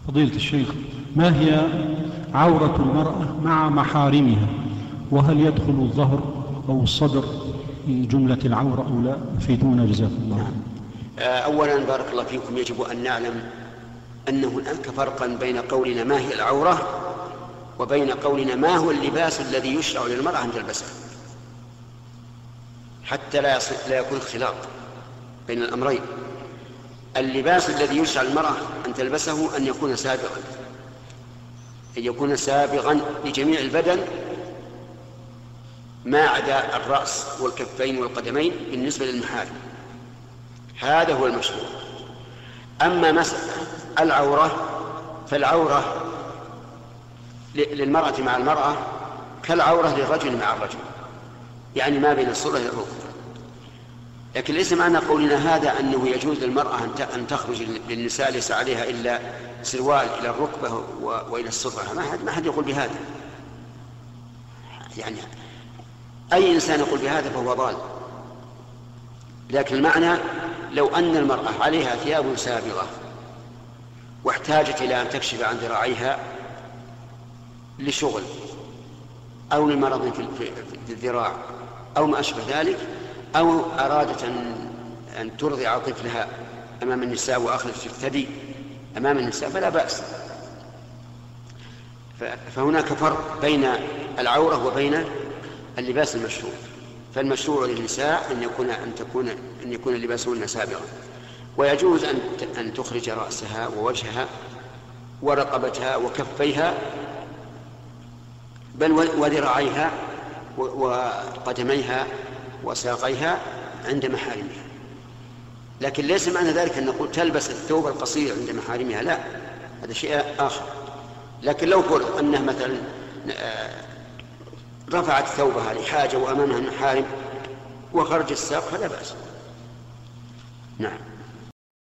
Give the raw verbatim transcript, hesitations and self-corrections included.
فضيلة الشيخ، ما هي عورة المرأة مع محارمها؟ وهل يدخل الظهر أو الصدر في جملة العورة أو لا؟ أفيدونا جزاكم الله. نعم. أولا بارك الله فيكم، يجب أن نعلم أن هناك فرقا بين قولنا ما هي العورة وبين قولنا ما هو اللباس الذي يشرع للمرأة أن تلبسه، حتى لا, لا يكون اختلاط بين الأمرين. اللباس الذي يشرع للمرأة أن تلبسه أن يكون سابغا، أن يكون سابغا لجميع البدن ما عدا الرأس والكفين والقدمين بالنسبة للمحارم، هذا هو المشروع. أما مسألة العورة فالعورة للمرأة مع المرأة كالعورة للرجل مع الرجل، يعني ما بين الصلة للركبة. لكن ليس معنى قولنا هذا أنه يجوز للمرأة أن تخرج للنساء ليس عليها إلا سروال إلى الركبة وإلى الصدر، ما حد ما حد يقول بهذا. يعني أي إنسان يقول بهذا فهو ضال. لكن المعنى لو أن المرأة عليها ثياب سابغة واحتاجت إلى أن تكشف عن ذراعيها لشغل أو لمرض في الذراع أو ما أشبه ذلك، أو أرادت أن ترضع طفلها أمام النساء وأخذت الثدي أمام النساء فلا بأس. فهناك فرق بين العورة وبين اللباس المشروع. فالمشروع للنساء أن يكون أن تكون أن يكون لباسهن سابغا، ويجوز أن أن تخرج رأسها ووجهها ورقبتها وكفيها بل وذراعيها وقدميها وساقيها عند محارمها. لكن ليس معنى ذلك أن نقول تلبس الثوب القصير عند محارمها، لا، هذا شيء آخر. لكن لو فرض أنها مثلا رفعت ثوبها لحاجة وأمامها المحارم وخرج الساق فلا بأس. نعم.